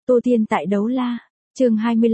Tô Tiên tại Đấu La, chương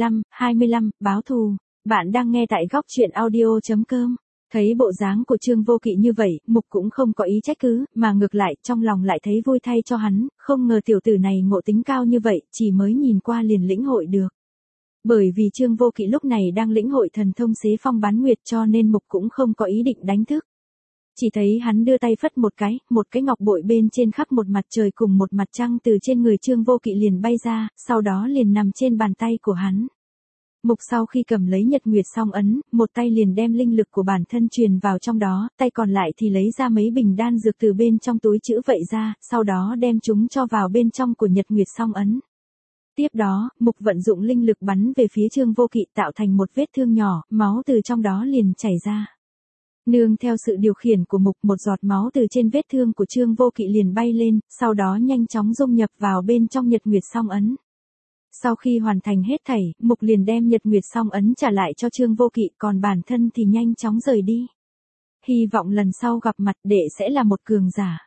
25, báo thù. Bạn đang nghe tại góc truyện audio.com. Thấy bộ dáng của Trương Vô Kỵ như vậy, Mục cũng không có ý trách cứ, mà ngược lại, trong lòng lại thấy vui thay cho hắn, không ngờ tiểu tử này ngộ tính cao như vậy, chỉ mới nhìn qua liền lĩnh hội được. Bởi vì Trương Vô Kỵ lúc này đang lĩnh hội thần thông xế phong bán nguyệt cho nên Mục cũng không có ý định đánh thức. Chỉ thấy hắn đưa tay phất một cái ngọc bội bên trên khắc một mặt trời cùng một mặt trăng từ trên người Trương Vô Kỵ liền bay ra, sau đó liền nằm trên bàn tay của hắn. Mục sau khi cầm lấy nhật nguyệt song ấn, một tay liền đem linh lực của bản thân truyền vào trong đó, tay còn lại thì lấy ra mấy bình đan dược từ bên trong túi trữ vậy ra, sau đó đem chúng cho vào bên trong của nhật nguyệt song ấn. Tiếp đó, Mục vận dụng linh lực bắn về phía Trương Vô Kỵ tạo thành một vết thương nhỏ, máu từ trong đó liền chảy ra. Nương theo sự điều khiển của Mục, một giọt máu từ trên vết thương của Trương Vô Kỵ liền bay lên, sau đó nhanh chóng dung nhập vào bên trong nhật nguyệt song ấn. Sau khi hoàn thành hết thảy, Mục liền đem nhật nguyệt song ấn trả lại cho Trương Vô Kỵ, còn bản thân thì nhanh chóng rời đi. Hy vọng lần sau gặp mặt đệ sẽ là một cường giả.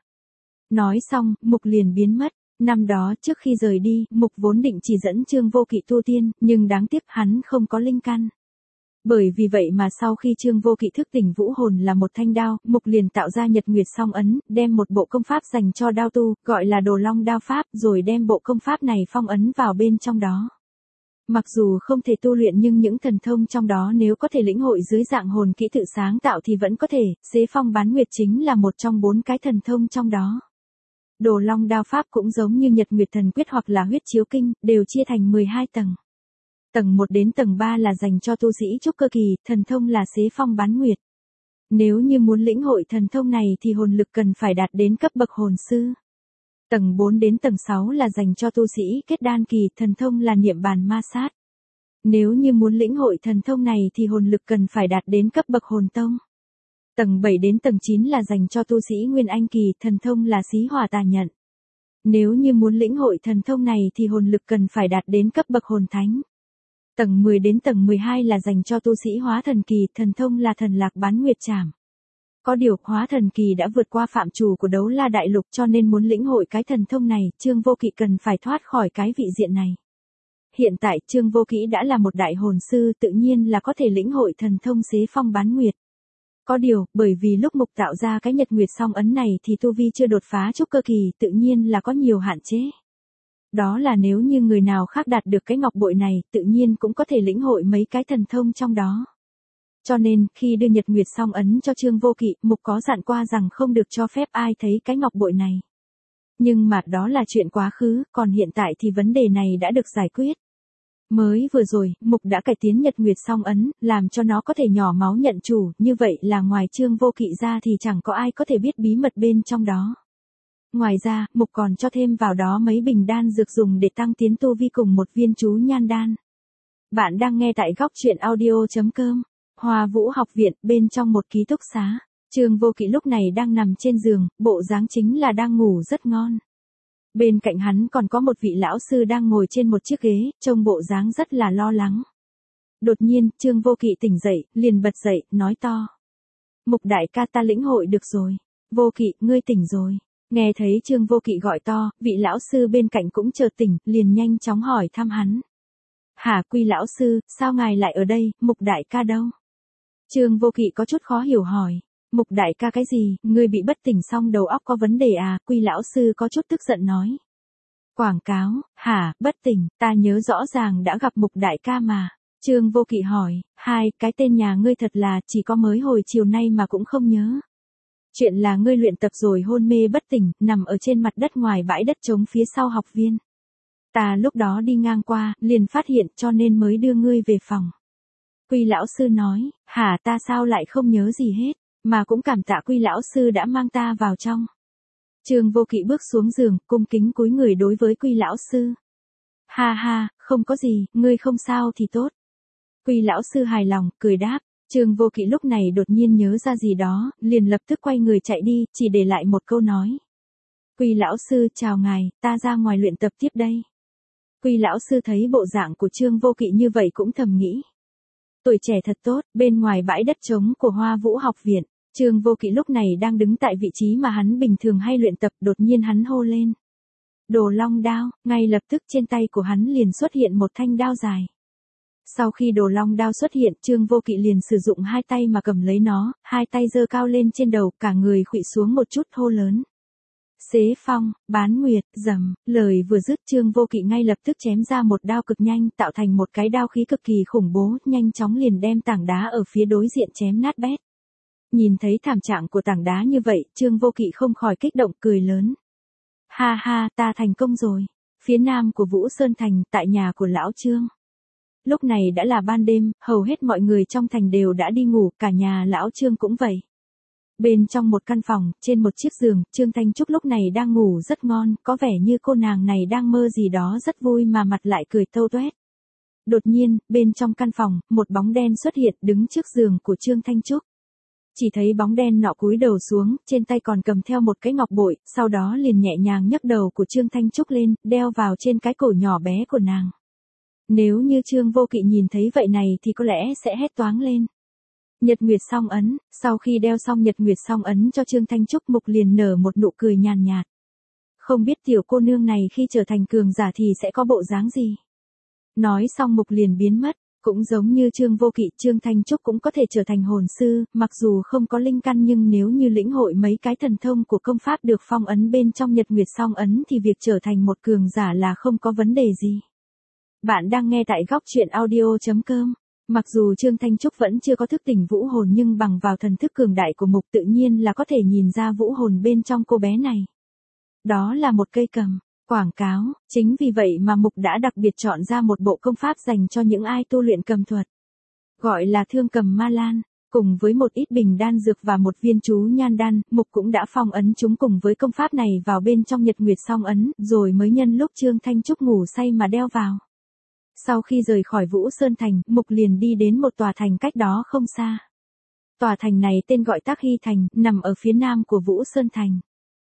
Nói xong, Mục liền biến mất. Năm đó trước khi rời đi, Mục vốn định chỉ dẫn Trương Vô Kỵ tu tiên, nhưng đáng tiếc hắn không có linh căn. Bởi vì vậy mà sau khi Trương Vô Kỵ thức tỉnh vũ hồn là một thanh đao, Mục liền tạo ra nhật nguyệt song ấn, đem một bộ công pháp dành cho đao tu, gọi là Đồ Long đao pháp, rồi đem bộ công pháp này phong ấn vào bên trong đó. Mặc dù không thể tu luyện nhưng những thần thông trong đó nếu có thể lĩnh hội dưới dạng hồn kỹ tự sáng tạo thì vẫn có thể, xế phong bán nguyệt chính là một trong 4 cái thần thông trong đó. Đồ Long đao pháp cũng giống như Nhật Nguyệt Thần Quyết hoặc là Huyết Chiếu Kinh, đều chia thành 12 tầng. Tầng 1 đến tầng 3 là dành cho tu sĩ trúc cơ kỳ, thần thông là xế phong bán nguyệt. Nếu như muốn lĩnh hội thần thông này thì hồn lực cần phải đạt đến cấp bậc hồn sư. Tầng 4 đến tầng 6 là dành cho tu sĩ kết đan kỳ, thần thông là niệm bàn ma sát. Nếu như muốn lĩnh hội thần thông này thì hồn lực cần phải đạt đến cấp bậc hồn tông. Tầng 7 đến tầng 9 là dành cho tu sĩ nguyên anh kỳ, thần thông là xí hỏa tà nhận. Nếu như muốn lĩnh hội thần thông này thì hồn lực cần phải đạt đến cấp bậc hồn thánh. Tầng 10 đến tầng 12 là dành cho tu sĩ hóa thần kỳ, thần thông là thần lạc bán nguyệt trảm. Có điều, hóa thần kỳ đã vượt qua phạm trù của Đấu La Đại Lục cho nên muốn lĩnh hội cái thần thông này, Trương Vô Kỵ cần phải thoát khỏi cái vị diện này. Hiện tại, Trương Vô Kỵ đã là một đại hồn sư, tự nhiên là có thể lĩnh hội thần thông xế phong bán nguyệt. Có điều, bởi vì lúc Mục tạo ra cái nhật nguyệt song ấn này thì tu vi chưa đột phá trúc cơ kỳ, tự nhiên là có nhiều hạn chế. Đó là nếu như người nào khác đạt được cái ngọc bội này, tự nhiên cũng có thể lĩnh hội mấy cái thần thông trong đó. Cho nên, khi đưa nhật nguyệt song ấn cho Trương Vô Kỵ, Mục có dặn qua rằng không được cho phép ai thấy cái ngọc bội này. Nhưng mà đó là chuyện quá khứ, còn hiện tại thì vấn đề này đã được giải quyết. Mới vừa rồi, Mục đã cải tiến nhật nguyệt song ấn, làm cho nó có thể nhỏ máu nhận chủ, như vậy là ngoài Trương Vô Kỵ ra thì chẳng có ai có thể biết bí mật bên trong đó. Ngoài ra, Mục còn cho thêm vào đó mấy bình đan dược dùng để tăng tiến tu vi cùng một viên chú nhan đan. Bạn đang nghe tại góc truyện audio.com. Hoa Vũ học viện, bên trong một ký túc xá. Trương Vô Kỵ lúc này đang nằm trên giường, bộ dáng chính là đang ngủ rất ngon. Bên cạnh hắn còn có một vị lão sư đang ngồi trên một chiếc ghế, trông bộ dáng rất là lo lắng. Đột nhiên, Trương Vô Kỵ tỉnh dậy, liền bật dậy, nói to. Mục đại ca, ta lĩnh hội được rồi. Vô Kỵ, ngươi tỉnh rồi. Nghe thấy Trương Vô Kỵ gọi to, vị lão sư bên cạnh cũng chợt tỉnh, liền nhanh chóng hỏi thăm hắn. Hả, Quy lão sư, sao ngài lại ở đây, Mục đại ca đâu? Trương Vô Kỵ có chút khó hiểu hỏi. Mục đại ca cái gì, ngươi bị bất tỉnh xong đầu óc có vấn đề à? Quy lão sư có chút tức giận nói. Quảng cáo, hả, bất tỉnh, ta nhớ rõ ràng đã gặp Mục đại ca mà. Trương Vô Kỵ hỏi, cái tên nhà ngươi thật là chỉ có mới hồi chiều nay mà cũng không nhớ. Chuyện là ngươi luyện tập rồi hôn mê bất tỉnh, nằm ở trên mặt đất ngoài bãi đất trống phía sau học viên. Ta lúc đó đi ngang qua, liền phát hiện cho nên mới đưa ngươi về phòng. Quy lão sư nói, hả, ta sao lại không nhớ gì hết, mà cũng cảm tạ Quy lão sư đã mang ta vào trong. Trương Vô Kỵ bước xuống giường, cung kính cúi người đối với Quy lão sư. Ha ha, không có gì, ngươi không sao thì tốt. Quy lão sư hài lòng, cười đáp. Trương Vô Kỵ lúc này đột nhiên nhớ ra gì đó, liền lập tức quay người chạy đi, chỉ để lại một câu nói. Quy lão sư, chào ngài, ta ra ngoài luyện tập tiếp đây. Quy lão sư thấy bộ dạng của Trương Vô Kỵ như vậy cũng thầm nghĩ. Tuổi trẻ thật tốt, bên ngoài bãi đất trống của Hoa Vũ học viện, Trương Vô Kỵ lúc này đang đứng tại vị trí mà hắn bình thường hay luyện tập, đột nhiên hắn hô lên. Đồ long đao, ngay lập tức trên tay của hắn liền xuất hiện một thanh đao dài. Sau khi đồ long đao xuất hiện, Trương Vô Kỵ liền sử dụng hai tay mà cầm lấy nó, hai tay giơ cao lên trên đầu, cả người khuỵu xuống một chút hô lớn. Xế phong, bán nguyệt, rầm, lời vừa dứt Trương Vô Kỵ ngay lập tức chém ra một đao cực nhanh, tạo thành một cái đao khí cực kỳ khủng bố, nhanh chóng liền đem tảng đá ở phía đối diện chém nát bét. Nhìn thấy thảm trạng của tảng đá như vậy, Trương Vô Kỵ không khỏi kích động cười lớn. Ha ha, ta thành công rồi. Phía nam của Vũ Sơn Thành, tại nhà của lão Trương. Lúc này đã là ban đêm, hầu hết mọi người trong thành đều đã đi ngủ, cả nhà lão Trương cũng vậy. Bên trong một căn phòng, trên một chiếc giường, Trương Thanh Trúc lúc này đang ngủ rất ngon, có vẻ như cô nàng này đang mơ gì đó rất vui mà mặt lại cười tâu toét. Đột nhiên, bên trong căn phòng, một bóng đen xuất hiện đứng trước giường của Trương Thanh Trúc. Chỉ thấy bóng đen nọ cúi đầu xuống, trên tay còn cầm theo một cái ngọc bội, sau đó liền nhẹ nhàng nhấc đầu của Trương Thanh Trúc lên, đeo vào trên cái cổ nhỏ bé của nàng. Nếu như Trương Vô Kỵ nhìn thấy vậy này thì có lẽ sẽ hét toáng lên. Nhật Nguyệt Song Ấn, sau khi đeo xong Nhật Nguyệt Song Ấn cho Trương Thanh Trúc, Mục liền nở một nụ cười nhàn nhạt. Không biết tiểu cô nương này khi trở thành cường giả thì sẽ có bộ dáng gì. Nói xong Mục liền biến mất, cũng giống như Trương Vô Kỵ, Trương Thanh Trúc cũng có thể trở thành hồn sư, mặc dù không có linh căn nhưng nếu như lĩnh hội mấy cái thần thông của công pháp được phong ấn bên trong Nhật Nguyệt Song Ấn thì việc trở thành một cường giả là không có vấn đề gì. Bạn đang nghe tại góc truyện audio.com. Mặc dù Trương Thanh Trúc vẫn chưa có thức tỉnh vũ hồn nhưng bằng vào thần thức cường đại của Mục tự nhiên là có thể nhìn ra vũ hồn bên trong cô bé này. Đó là một cây cầm. Quảng cáo, chính vì vậy mà Mục đã đặc biệt chọn ra một bộ công pháp dành cho những ai tu luyện cầm thuật. Gọi là Thương Cầm Ma Lan, cùng với một ít bình đan dược và một viên chú nhan đan, Mục cũng đã phong ấn chúng cùng với công pháp này vào bên trong Nhật Nguyệt Song Ấn, rồi mới nhân lúc Trương Thanh Trúc ngủ say mà đeo vào. Sau khi rời khỏi Vũ Sơn Thành, Mục liền đi đến một tòa thành cách đó không xa. Tòa thành này tên gọi Tác Hy Thành, nằm ở phía nam của Vũ Sơn Thành.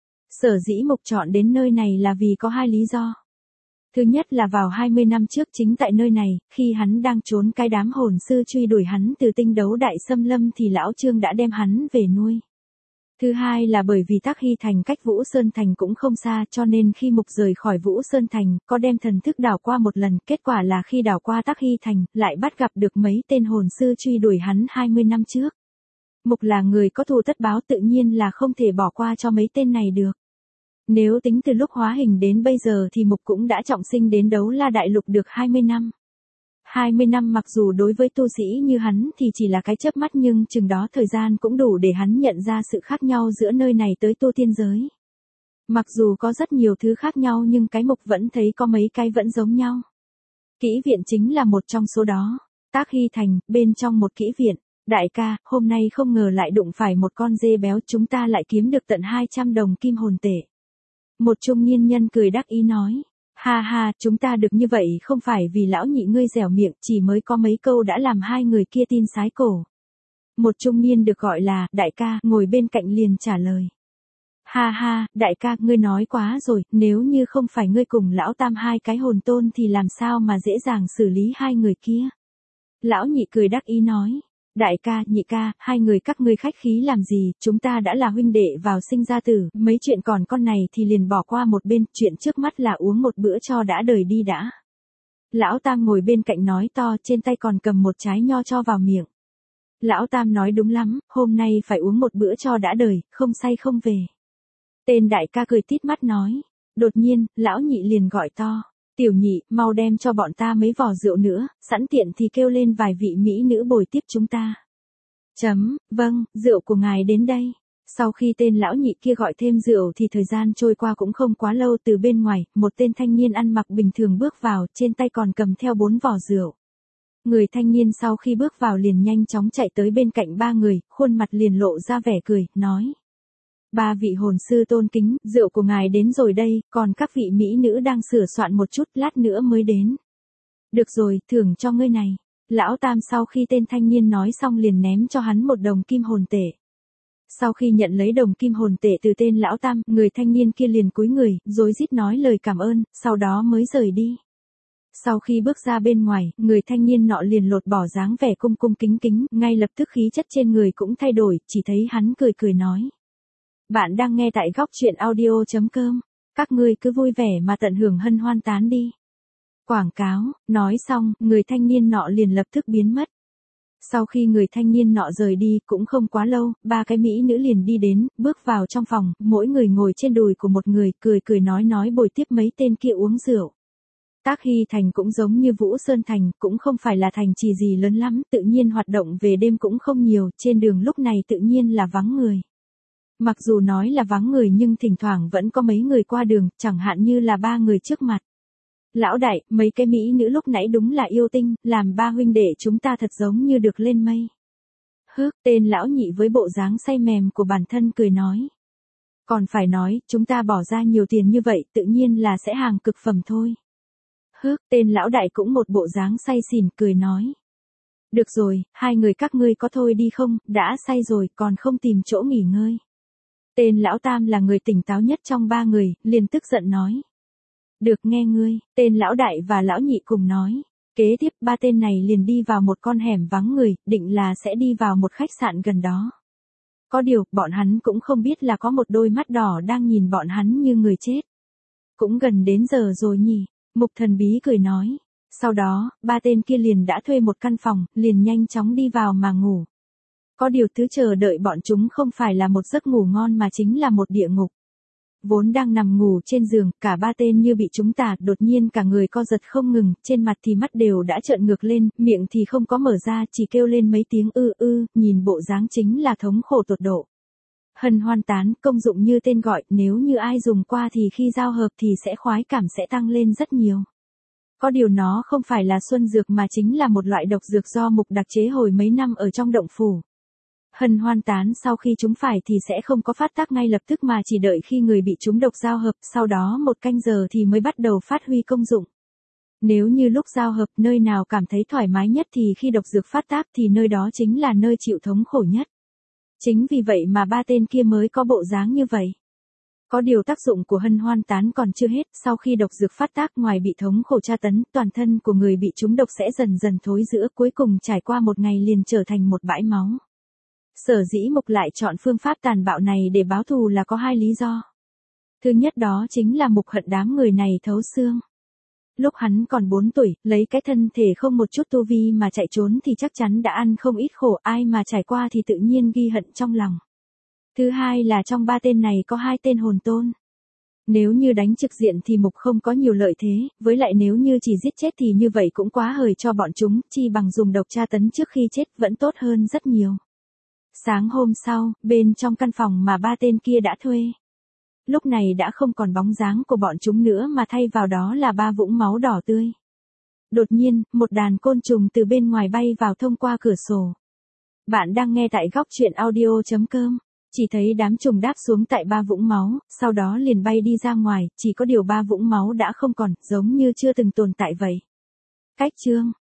Sở dĩ Mục chọn đến nơi này là vì có hai lý do. Thứ nhất là vào 20 năm trước chính tại nơi này, khi hắn đang trốn cái đám hồn sư truy đuổi hắn từ tinh đấu đại xâm lâm thì lão Trương đã đem hắn về nuôi. Thứ hai là bởi vì Tác Hy Thành cách Vũ Sơn Thành cũng không xa cho nên khi Mục rời khỏi Vũ Sơn Thành, có đem thần thức đảo qua một lần, kết quả là khi đảo qua Tác Hy Thành, lại bắt gặp được mấy tên hồn sư truy đuổi hắn 20 năm trước. Mục là người có thù tất báo tự nhiên là không thể bỏ qua cho mấy tên này được. Nếu tính từ lúc hóa hình đến bây giờ thì Mục cũng đã trọng sinh đến Đấu La Đại Lục được 20 năm. 20 năm mặc dù đối với tu sĩ như hắn thì chỉ là cái chớp mắt nhưng chừng đó thời gian cũng đủ để hắn nhận ra sự khác nhau giữa nơi này tới tu tiên giới. Mặc dù có rất nhiều thứ khác nhau nhưng cái Mục vẫn thấy có mấy cái vẫn giống nhau. Kỹ viện chính là một trong số đó. Tác Hy Thành, bên trong một kỹ viện. Đại ca, hôm nay không ngờ lại đụng phải một con dê béo, chúng ta lại kiếm được tận 200 đồng kim hồn tệ. Một trung niên nhân cười đắc ý nói. Ha ha, chúng ta được như vậy không phải vì lão nhị ngươi dẻo miệng, chỉ mới có mấy câu đã làm hai người kia tin sái cổ. Một trung niên được gọi là đại ca ngồi bên cạnh liền trả lời. Ha ha, đại ca ngươi nói quá rồi, nếu như không phải ngươi cùng lão tam hai cái hồn tôn thì làm sao mà dễ dàng xử lý hai người kia. Lão nhị cười đắc ý nói. Đại ca, nhị ca, hai người các ngươi khách khí làm gì, chúng ta đã là huynh đệ vào sinh ra tử, mấy chuyện còn con này thì liền bỏ qua một bên, chuyện trước mắt là uống một bữa cho đã đời đi đã. Lão Tam ngồi bên cạnh nói to, trên tay còn cầm một trái nho cho vào miệng. Lão Tam nói đúng lắm, hôm nay phải uống một bữa cho đã đời, không say không về. Tên đại ca cười tít mắt nói. Đột nhiên, lão nhị liền gọi to. Tiểu nhị, mau đem cho bọn ta mấy vò rượu nữa, sẵn tiện thì kêu lên vài vị mỹ nữ bồi tiếp chúng ta. Vâng, rượu của ngài đến đây. Sau khi tên lão nhị kia gọi thêm rượu thì thời gian trôi qua cũng không quá lâu, từ bên ngoài, một tên thanh niên ăn mặc bình thường bước vào, trên tay còn cầm theo 4 vò rượu. Người thanh niên sau khi bước vào liền nhanh chóng chạy tới bên cạnh ba người, khuôn mặt liền lộ ra vẻ cười, nói. Ba vị hồn sư tôn kính, rượu của ngài đến rồi đây, còn các vị mỹ nữ đang sửa soạn một chút, lát nữa mới đến. Được rồi, thưởng cho ngươi này. Lão Tam sau khi tên thanh niên nói xong liền ném cho hắn một đồng kim hồn tệ. Sau khi nhận lấy đồng kim hồn tệ từ tên lão Tam, người thanh niên kia liền cúi người, rối rít nói lời cảm ơn, sau đó mới rời đi. Sau khi bước ra bên ngoài, người thanh niên nọ liền lột bỏ dáng vẻ cung cung kính kính, ngay lập tức khí chất trên người cũng thay đổi, chỉ thấy hắn cười cười nói. Bạn đang nghe tại góc truyện audio.com. Các ngươi cứ vui vẻ mà tận hưởng hân hoan tán đi. Quảng cáo, nói xong, người thanh niên nọ liền lập tức biến mất. Sau khi người thanh niên nọ rời đi cũng không quá lâu, ba cái mỹ nữ liền đi đến, bước vào trong phòng, mỗi người ngồi trên đùi của một người, cười cười nói bồi tiếp mấy tên kia uống rượu. Tác Hy Thành cũng giống như Vũ Sơn Thành, cũng không phải là thành trì gì lớn lắm, tự nhiên hoạt động về đêm cũng không nhiều, trên đường lúc này tự nhiên là vắng người. Mặc dù nói là vắng người nhưng thỉnh thoảng vẫn có mấy người qua đường, chẳng hạn như là ba người trước mặt. Lão đại, mấy cái mỹ nữ lúc nãy đúng là yêu tinh, làm ba huynh đệ chúng ta thật giống như được lên mây. Tên lão nhị với bộ dáng say mềm của bản thân cười nói. Còn phải nói, chúng ta bỏ ra nhiều tiền như vậy, tự nhiên là sẽ hàng cực phẩm thôi. Tên lão đại cũng một bộ dáng say xỉn cười nói. Được rồi, hai người các ngươi có thôi đi không, đã say rồi còn không tìm chỗ nghỉ ngơi. Tên lão tam là người tỉnh táo nhất trong ba người, liền tức giận nói. Được nghe ngươi, tên lão đại và lão nhị cùng nói. Kế tiếp ba tên này liền đi vào một con hẻm vắng người, định là sẽ đi vào một khách sạn gần đó. Có điều, bọn hắn cũng không biết là có một đôi mắt đỏ đang nhìn bọn hắn như người chết. Cũng gần đến giờ rồi nhỉ, Mục Thần Bí cười nói. Sau đó, ba tên kia liền đã thuê một căn phòng, liền nhanh chóng đi vào mà ngủ. Có điều thứ chờ đợi bọn chúng không phải là một giấc ngủ ngon mà chính là một địa ngục. Vốn đang nằm ngủ trên giường, cả ba tên như bị trúng tà, đột nhiên cả người co giật không ngừng, trên mặt thì mắt đều đã trợn ngược lên, miệng thì không có mở ra, chỉ kêu lên mấy tiếng nhìn bộ dáng chính là thống khổ tột độ. Hân hoan tán, công dụng như tên gọi, nếu như ai dùng qua thì khi giao hợp thì sẽ khoái cảm sẽ tăng lên rất nhiều. Có điều nó không phải là xuân dược mà chính là một loại độc dược do Mục đặc chế hồi mấy năm ở trong động phủ. Hân hoan tán sau khi chúng phải thì sẽ không có phát tác ngay lập tức mà chỉ đợi khi người bị trúng độc giao hợp, sau đó 1 canh giờ thì mới bắt đầu phát huy công dụng. Nếu như lúc giao hợp nơi nào cảm thấy thoải mái nhất thì khi độc dược phát tác thì nơi đó chính là nơi chịu thống khổ nhất. Chính vì vậy mà ba tên kia mới có bộ dáng như vậy. Có điều tác dụng của hân hoan tán còn chưa hết, sau khi độc dược phát tác ngoài bị thống khổ tra tấn, toàn thân của người bị trúng độc sẽ dần dần thối rữa, cuối cùng trải qua một ngày liền trở thành một bãi máu. Sở dĩ Mục lại chọn phương pháp tàn bạo này để báo thù là có 2 lý do. Thứ nhất đó chính là Mục hận đám người này thấu xương. Lúc hắn còn 4 tuổi, lấy cái thân thể không một chút tu vi mà chạy trốn thì chắc chắn đã ăn không ít khổ, ai mà trải qua thì tự nhiên ghi hận trong lòng. Thứ hai là trong 3 tên này có 2 tên hồn tôn. Nếu như đánh trực diện thì Mục không có nhiều lợi thế, với lại nếu như chỉ giết chết thì như vậy cũng quá hời cho bọn chúng, chi bằng dùng độc tra tấn trước khi chết vẫn tốt hơn rất nhiều. Sáng hôm sau, bên trong căn phòng mà 3 tên kia đã thuê. Lúc này đã không còn bóng dáng của bọn chúng nữa mà thay vào đó là 3 vũng máu đỏ tươi. Đột nhiên, một đàn côn trùng từ bên ngoài bay vào thông qua cửa sổ. Bạn đang nghe tại góc truyện audio.com. Chỉ thấy đám trùng đáp xuống tại 3 vũng máu, sau đó liền bay đi ra ngoài, chỉ có điều 3 vũng máu đã không còn, giống như chưa từng tồn tại vậy. Cách chương